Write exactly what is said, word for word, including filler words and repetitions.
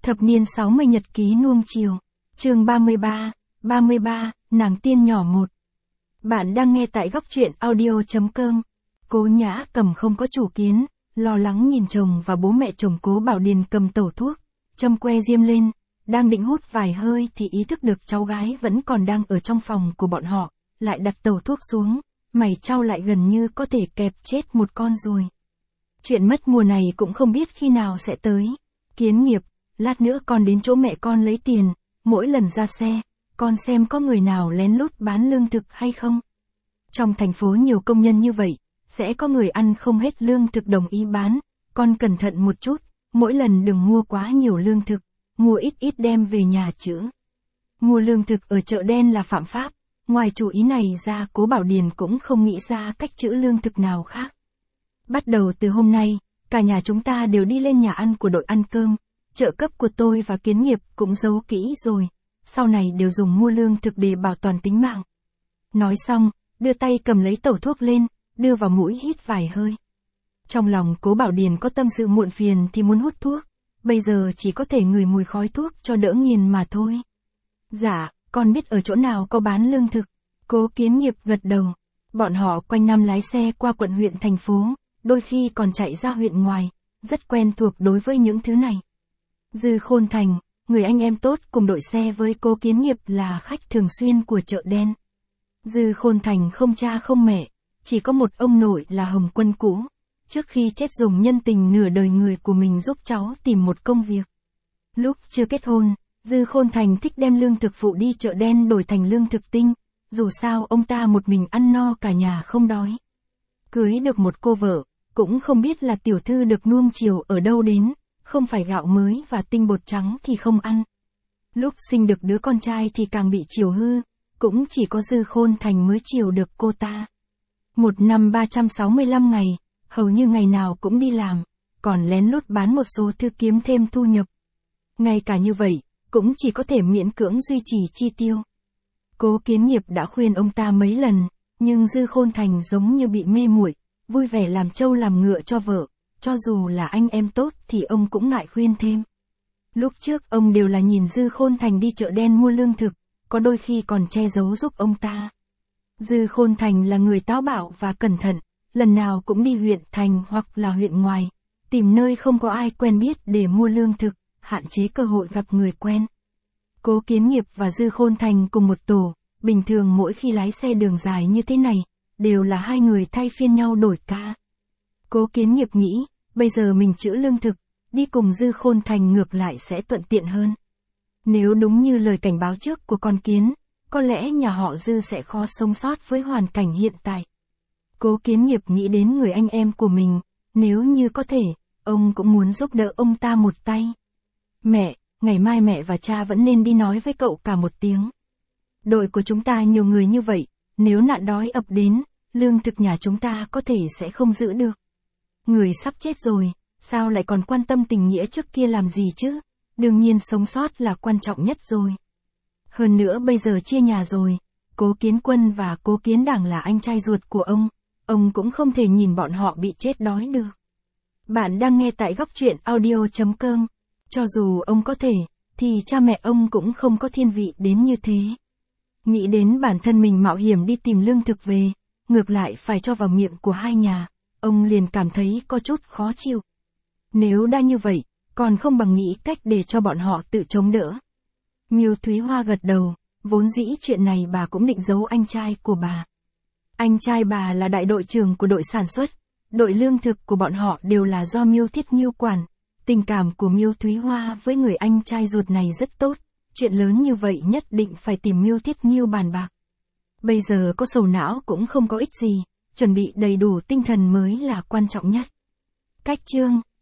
Thập niên sáu mươi nhật ký nuông chiều. Chương ba mươi ba, ba mươi ba, nàng tiên nhỏ một. Bạn đang nghe tại góc truyện audio.com. Cố Nhã Cầm không có chủ kiến, lo lắng nhìn chồng và bố mẹ chồng Cố Bảo Điền cầm tẩu thuốc, châm que diêm lên, đang định hút vài hơi thì ý thức được cháu gái vẫn còn đang ở trong phòng của bọn họ, lại đặt tẩu thuốc xuống, mày trao lại gần như có thể kẹp chết một con ruồi. Chuyện mất mùa này cũng không biết khi nào sẽ tới. Kiến Nghiệp, lát nữa con đến chỗ mẹ con lấy tiền, mỗi lần ra xe, con xem có người nào lén lút bán lương thực hay không. Trong thành phố nhiều công nhân như vậy, sẽ có người ăn không hết lương thực đồng ý bán, con cẩn thận một chút, mỗi lần đừng mua quá nhiều lương thực, mua ít ít đem về nhà chữ. Mua lương thực ở chợ đen là phạm pháp, ngoài chủ ý này ra Cố Bảo Điền cũng không nghĩ ra cách trữ lương thực nào khác. Bắt đầu từ hôm nay, cả nhà chúng ta đều đi lên nhà ăn của đội ăn cơm, trợ cấp của tôi và Kiến Nghiệp cũng giấu kỹ rồi, sau này đều dùng mua lương thực để bảo toàn tính mạng. Nói xong, đưa tay cầm lấy tẩu thuốc lên, đưa vào mũi hít vài hơi. Trong lòng Cố Bảo Điền có tâm sự muộn phiền thì muốn hút thuốc, bây giờ chỉ có thể ngửi mùi khói thuốc cho đỡ nghiền mà thôi. Dạ, con biết ở chỗ nào có bán lương thực. Cố Kiến Nghiệp gật đầu. Bọn họ quanh năm lái xe qua quận huyện thành phố, đôi khi còn chạy ra huyện ngoài, rất quen thuộc đối với những thứ này. Dư Khôn Thành, người anh em tốt cùng đội xe với Cố Kiến Nghiệp là khách thường xuyên của chợ đen. Dư Khôn Thành không cha không mẹ, chỉ có một ông nội là Hồng Quân cũ, trước khi chết dùng nhân tình nửa đời người của mình giúp cháu tìm một công việc. Lúc chưa kết hôn, Dư Khôn Thành thích đem lương thực phụ đi chợ đen đổi thành lương thực tinh, dù sao ông ta một mình ăn no cả nhà không đói. Cưới được một cô vợ, cũng không biết là tiểu thư được nuông chiều ở đâu đến, không phải gạo mới và tinh bột trắng thì không ăn. Lúc sinh được đứa con trai thì càng bị chiều hư, cũng chỉ có Dư Khôn Thành mới chiều được cô ta. Một năm ba trăm sáu mươi lăm ngày, hầu như ngày nào cũng đi làm, còn lén lút bán một số thứ kiếm thêm thu nhập. Ngay cả như vậy, cũng chỉ có thể miễn cưỡng duy trì chi tiêu. Cố Kiến Nghiệp đã khuyên ông ta mấy lần, nhưng Dư Khôn Thành giống như bị mê muội, vui vẻ làm trâu làm ngựa cho vợ, cho dù là anh em tốt thì ông cũng ngại khuyên thêm. Lúc trước ông đều là nhìn Dư Khôn Thành đi chợ đen mua lương thực, có đôi khi còn che giấu giúp ông ta. Dư Khôn Thành là người táo bạo và cẩn thận, lần nào cũng đi huyện thành hoặc là huyện ngoài, tìm nơi không có ai quen biết để mua lương thực, hạn chế cơ hội gặp người quen. Cố Kiến Nghiệp và Dư Khôn Thành cùng một tổ, bình thường mỗi khi lái xe đường dài như thế này, đều là hai người thay phiên nhau đổi ca. Cố Kiến Nghiệp nghĩ, bây giờ mình trữ lương thực, đi cùng Dư Khôn Thành ngược lại sẽ thuận tiện hơn. Nếu đúng như lời cảnh báo trước của con Kiến, có lẽ nhà họ Dư sẽ khó sống sót với hoàn cảnh hiện tại. Cố Kiến Nghiệp nghĩ đến người anh em của mình, nếu như có thể, ông cũng muốn giúp đỡ ông ta một tay. Mẹ, ngày mai mẹ và cha vẫn nên đi nói với cậu cả một tiếng. Đội của chúng ta nhiều người như vậy, nếu nạn đói ập đến, lương thực nhà chúng ta có thể sẽ không giữ được. Người sắp chết rồi, sao lại còn quan tâm tình nghĩa trước kia làm gì chứ? Đương nhiên sống sót là quan trọng nhất rồi. Hơn nữa bây giờ chia nhà rồi, Cố Kiến Quân và Cố Kiến Đảng là anh trai ruột của ông, ông cũng không thể nhìn bọn họ bị chết đói được. Bạn đang nghe tại góc truyện audio.com. Cho dù ông có thể, thì cha mẹ ông cũng không có thiên vị đến như thế. Nghĩ đến bản thân mình mạo hiểm đi tìm lương thực về, ngược lại phải cho vào miệng của hai nhà, ông liền cảm thấy có chút khó chịu. Nếu đã như vậy, còn không bằng nghĩ cách để cho bọn họ tự chống đỡ. Miêu Thúy Hoa gật đầu, vốn dĩ chuyện này bà cũng định giấu anh trai của bà. Anh trai bà là đại đội trưởng của đội sản xuất, đội lương thực của bọn họ đều là do Miêu Thiết Nhiêu quản. Tình cảm của Miêu Thúy Hoa với người anh trai ruột này rất tốt, chuyện lớn như vậy nhất định phải tìm Miêu Thiết Nhiêu bàn bạc. Bây giờ có sầu não cũng không có ích gì, chuẩn bị đầy đủ tinh thần mới là quan trọng nhất. Cách chương